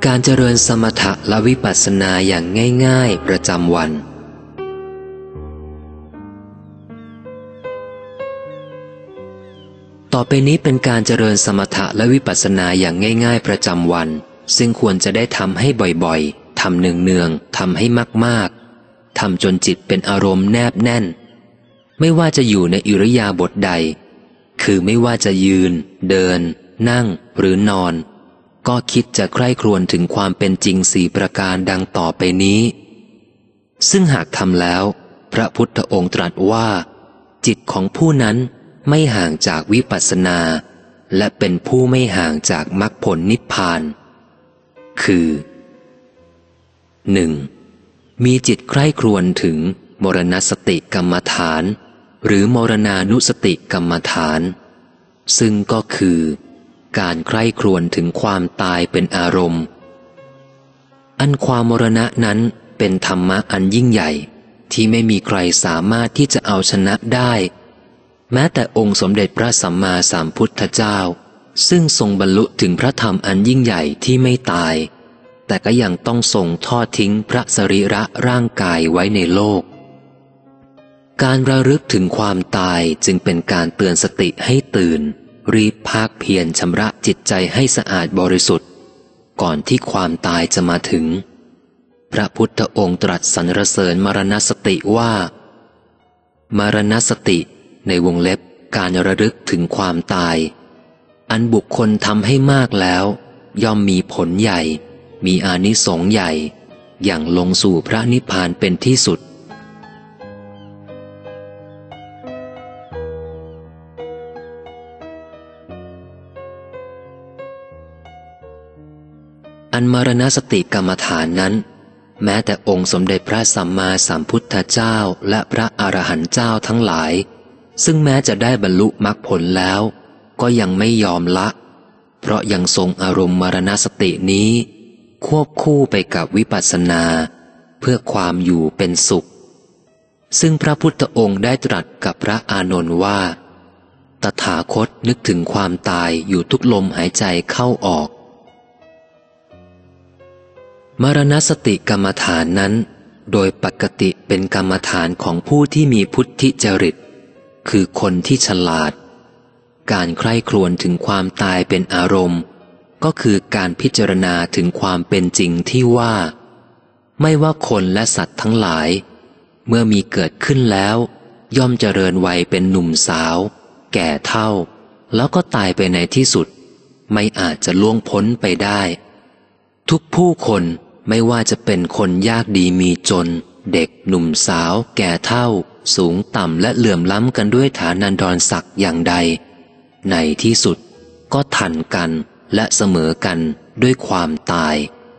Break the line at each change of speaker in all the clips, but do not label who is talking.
การเจริญสมถะและวิปัสสนาอย่างง่ายๆประจำวันต่อไปนี้เป็นการเจริญสมถะและวิปัสสนาอย่างง่ายๆประจำวันซึ่งควรจะได้ทำให้บ่อยๆทำเนืองๆทำให้มากๆทำจนจิตเป็นอารมณ์แนบแน่นไม่ว่าจะอยู่ในอิริยาบถใดคือไม่ว่าจะยืนเดินนั่งหรือนอนก็คิดจะใคร่ครวญถึงความเป็นจริง4ประการดังต่อไปนี้ซึ่งหากทำแล้วพระพุทธองค์ตรัสว่าจิตของผู้นั้นไม่ห่างจากวิปัสสนาและเป็นผู้ไม่ห่างจากมรรคผลนิพพานคือ 1. มีจิตใคร่ครวญถึงมรณสติกรรมฐานหรือมรณานุสติกรรมฐานซึ่งก็คือการใคร่ครวญถึงความตายเป็นอารมณ์อันความมรณะนั้นเป็นธรรมะอันยิ่งใหญ่ที่ไม่มีใครสามารถที่จะเอาชนะได้แม้แต่องค์สมเด็จพระสัมมาสัมพุทธเจ้าซึ่งทรงบรรลุถึงพระธรรมอันยิ่งใหญ่ที่ไม่ตายแต่ก็ยังต้องทรงทอดทิ้งพระสรีระร่างกายไว้ในโลกการระลึกถึงความตายจึงเป็นการเตือนสติให้ตื่นรีบภาคเพียรชำระจิตใจให้สะอาดบริสุทธิ์ก่อนที่ความตายจะมาถึงพระพุทธองค์ตรัสสรรเสริญมรณสติว่ามรณสติในวงเล็บการระลึกถึงความตายอันบุคคลทำให้มากแล้วย่อมมีผลใหญ่มีอานิสงส์ใหญ่อย่างลงสู่พระนิพพานเป็นที่สุดอันมรณสติกรรมฐานนั้นแม้แต่องค์สมเด็จพระสัมมาสัมพุทธเจ้าและพระอรหันต์เจ้าทั้งหลายซึ่งแม้จะได้บรรลุมรรคผลแล้วก็ยังไม่ยอมละเพราะยังทรงอารมณ์มรณสตินี้ควบคู่ไปกับวิปัสสนาเพื่อความอยู่เป็นสุขซึ่งพระพุทธองค์ได้ตรัสกับพระอานนท์ว่าตถาคตนึกถึงความตายอยู่ทุกลมหายใจเข้าออกมรณสติกรรมฐานนั้นโดยปกติเป็นกรรมฐานของผู้ที่มีพุทธิจริตคือคนที่ฉลาดการใคร่ครวญถึงความตายเป็นอารมณ์ก็คือการพิจารณาถึงความเป็นจริงที่ว่าไม่ว่าคนและสัตว์ทั้งหลายเมื่อมีเกิดขึ้นแล้วย่อมเจริญวัยเป็นหนุ่มสาวแก่เฒ่าแล้วก็ตายไปในที่สุดไม่อาจจะล่วงพ้นไปได้ทุกผู้คนไม่ว่าจะเป็นคนยากดีมีจนเด็กหนุ่มสาวแก่เฒ่าสูงต่ำและเหลื่อมล้ำกันด้วยฐานันดรศักดิ์อย่างใดในที่สุดก็ทันกันและเสมอกันด้วยความตาย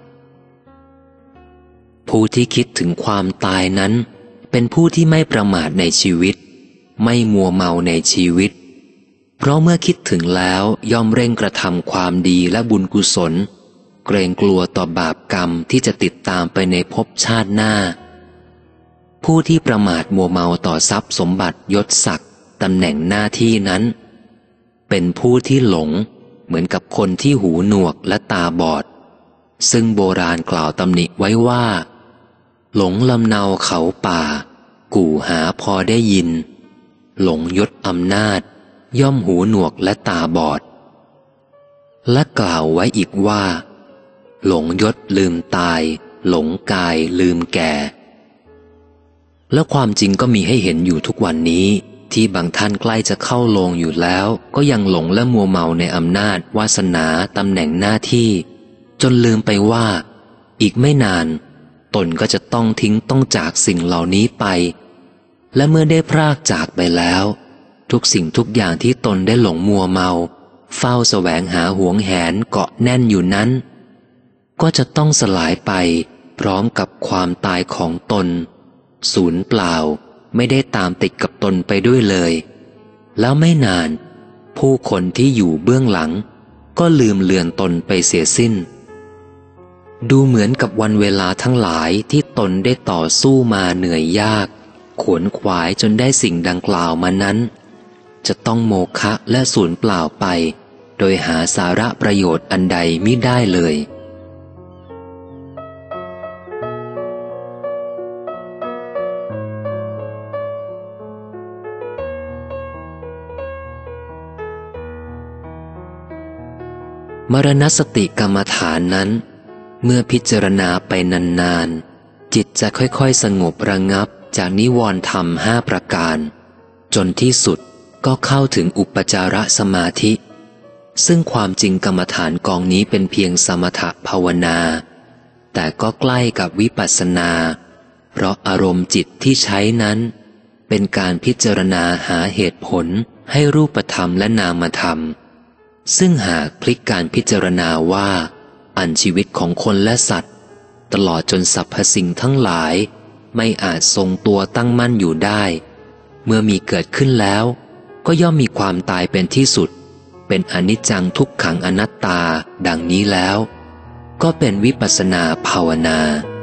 ผู้ที่คิดถึงความตายนั้นเป็นผู้ที่ไม่ประมาทในชีวิตไม่มัวเมาในชีวิตเพราะเมื่อคิดถึงแล้วย่อมเร่งกระทำความดีและบุญกุศลเกรงกลัวต่อบาปกรรมที่จะติดตามไปในภพชาติหน้าผู้ที่ประมาทมัวเมาต่อทรัพย์สมบัติยศศักดิ์ตำแหน่งหน้าที่นั้นเป็นผู้ที่หลงเหมือนกับคนที่หูหนวกและตาบอดซึ่งโบราณกล่าวตำหนิไว้ว่าหลงลำเนาเขาป่ากู่หาพอได้ยินหลงยศอำนาจย่อมหูหนวกและตาบอดและกล่าวไว้อีกว่าหลงยศลืมตายหลงกายลืมแก่และความจริงก็มีให้เห็นอยู่ทุกวันนี้ที่บางท่านใกล้จะเข้าโลงอยู่แล้วก็ยังหลงและมัวเมาในอำนาจวาสนาตำแหน่งหน้าที่จนลืมไปว่าอีกไม่นานตนก็จะต้องทิ้งต้องจากสิ่งเหล่านี้ไปและเมื่อได้พรากจากไปแล้วทุกสิ่งทุกอย่างที่ตนได้หลงมัวเมาเฝ้าแสวงหาหวงแหนเกาะแน่นอยู่นั้นก็จะต้องสลายไปพร้อมกับความตายของตนสูญเปล่าไม่ได้ตามติดกับตนไปด้วยเลยแล้วไม่นานผู้คนที่อยู่เบื้องหลังก็ลืมเลือนตนไปเสียสิ้นดูเหมือนกับวันเวลาทั้งหลายที่ตนได้ต่อสู้มาเหนื่อยยากขวนขวายจนได้สิ่งดังกล่าวมานั้นจะต้องโมฆะและสูญเปล่าไปโดยหาสาระประโยชน์อันใดมิได้เลยมรณสติกรรมฐานนั้นเมื่อพิจารณาไปนานๆจิตจะค่อยๆสงบระงับจากนิวรณ์ธรรม5ประการจนที่สุดก็เข้าถึงอุปจารสมาธิซึ่งความจริงกรรมฐานกองนี้เป็นเพียงสมถภาวนาแต่ก็ใกล้กับวิปัสสนาเพราะอารมณ์จิตที่ใช้นั้นเป็นการพิจารณาหาเหตุผลให้รูปธรรมและนามธรรมซึ่งหากพลิกการพิจารณาว่าอันชีวิตของคนและสัตว์ตลอดจนสรรพสิ่งทั้งหลายไม่อาจทรงตัวตั้งมั่นอยู่ได้เมื่อมีเกิดขึ้นแล้วก็ย่อมมีความตายเป็นที่สุดเป็นอนิจจังทุกขังอนัตตาดังนี้แล้วก็เป็นวิปัสสนาภาวนา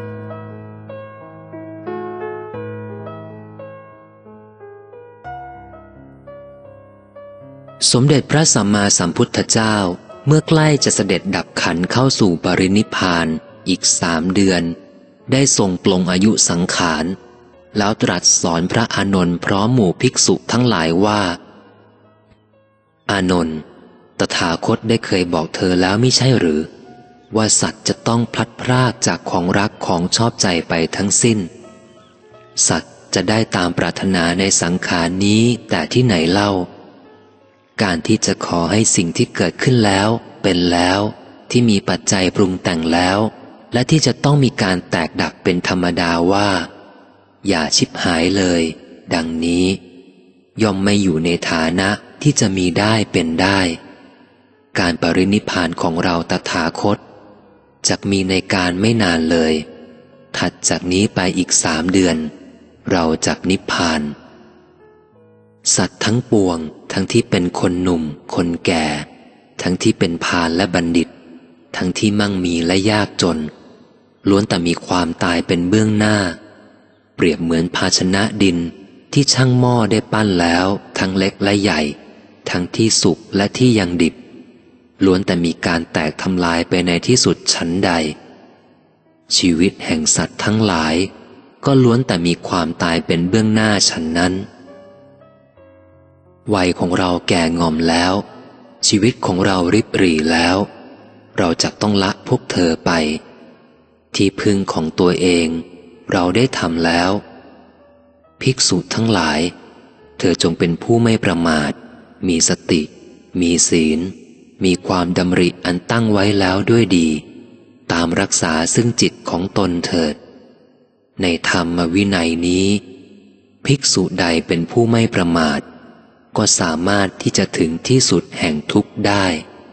สมเด็จพระสัมมาสัมพุทธเจ้าเมื่อใกล้จะเสด็จดับขันธ์เข้าสู่ปรินิพพานอีก3 เดือนได้ทรงปลงอายุสังขารแล้วตรัสสอนพระอานนท์พร้อมหมู่ภิกษุทั้งหลายว่าอานนท์ตถาคตได้เคยบอกเธอแล้วมิใช่หรือว่าสัตว์จะต้องพลัดพรากจากของรักของชอบใจไปทั้งสิ้นสัตว์จะได้ตามปรารถนาในสังขารนี้แต่ที่ไหนเล่าการที่จะขอให้สิ่งที่เกิดขึ้นแล้วเป็นแล้วที่มีปัจจัยปรุงแต่งแล้วและที่จะต้องมีการแตกดับเป็นธรรมดาว่าอย่าชิบหายเลยดังนี้ย่อมไม่อยู่ในฐานะที่จะมีได้เป็นได้การปรินิพพานของเราตถาคตจักมีในการไม่นานเลยถัดจากนี้ไปอีก3 เดือนเราจักนิพพานสัตว์ทั้งปวงทั้งที่เป็นคนหนุ่มคนแก่ทั้งที่เป็นพาลและบัณฑิตทั้งที่มั่งมีและยากจนล้วนแต่มีความตายเป็นเบื้องหน้าเปรียบเหมือนภาชนะดินที่ช่างหม้อได้ปั้นแล้วทั้งเล็กและใหญ่ทั้งที่สุกและที่ยังดิบล้วนแต่มีการแตกทำลายไปในที่สุดฉันใดชีวิตแห่งสัตว์ทั้งหลายก็ล้วนแต่มีความตายเป็นเบื้องหน้าฉันนั้นวัยของเราแก่งอมแล้วชีวิตของเราริบหรี่แล้วเราจะต้องละพวกเธอไปที่พึ่งของตัวเองเราได้ทำแล้วภิกษุทั้งหลายเธอจงเป็นผู้ไม่ประมาทมีสติมีศีลมีความดำริอันตั้งไว้แล้วด้วยดีตามรักษาซึ่งจิตของตนเถิดในธรรมวินัยนี้ภิกษุใดเป็นผู้ไม่ประมาทก็สามารถที่จะถึงที่สุดแห่งทุกข์ได้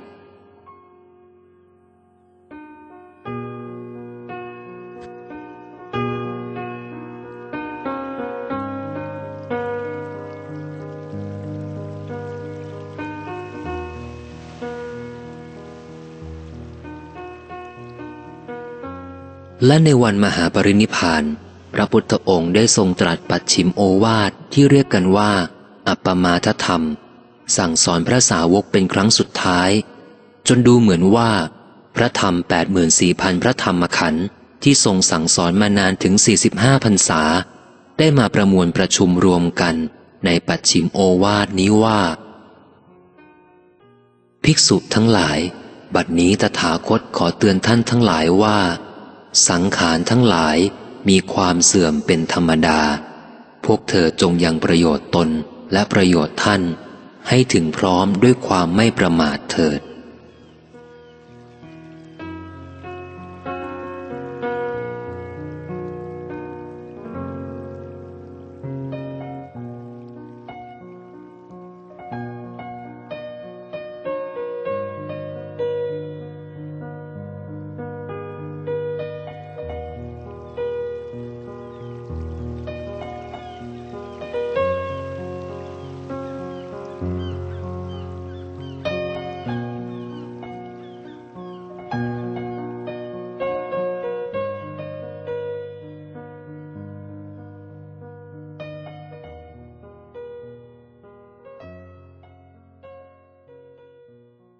และในวันมหาปรินิพพานพระพุทธองค์ได้ทรงตรัสปัจฉิมโอวาทที่เรียกกันว่าอัปปมาทธรรมสั่งสอนพระสาวกเป็นครั้งสุดท้ายจนดูเหมือนว่าพระธรรม 84,000 พระธรรมขันธ์ที่ทรงสั่งสอนมานานถึง45 พรรษาได้มาประมวลประชุมรวมกันในปัจฉิมโอวาทนี้ว่าภิกษุทั้งหลายบัดนี้ตถาคตขอเตือนท่านทั้งหลายว่าสังขารทั้งหลายมีความเสื่อมเป็นธรรมดาพวกเธอจงยังประโยชน์ตนและประโยชน์ท่านให้ถึงพร้อมด้วยความไม่ประมาทเถิด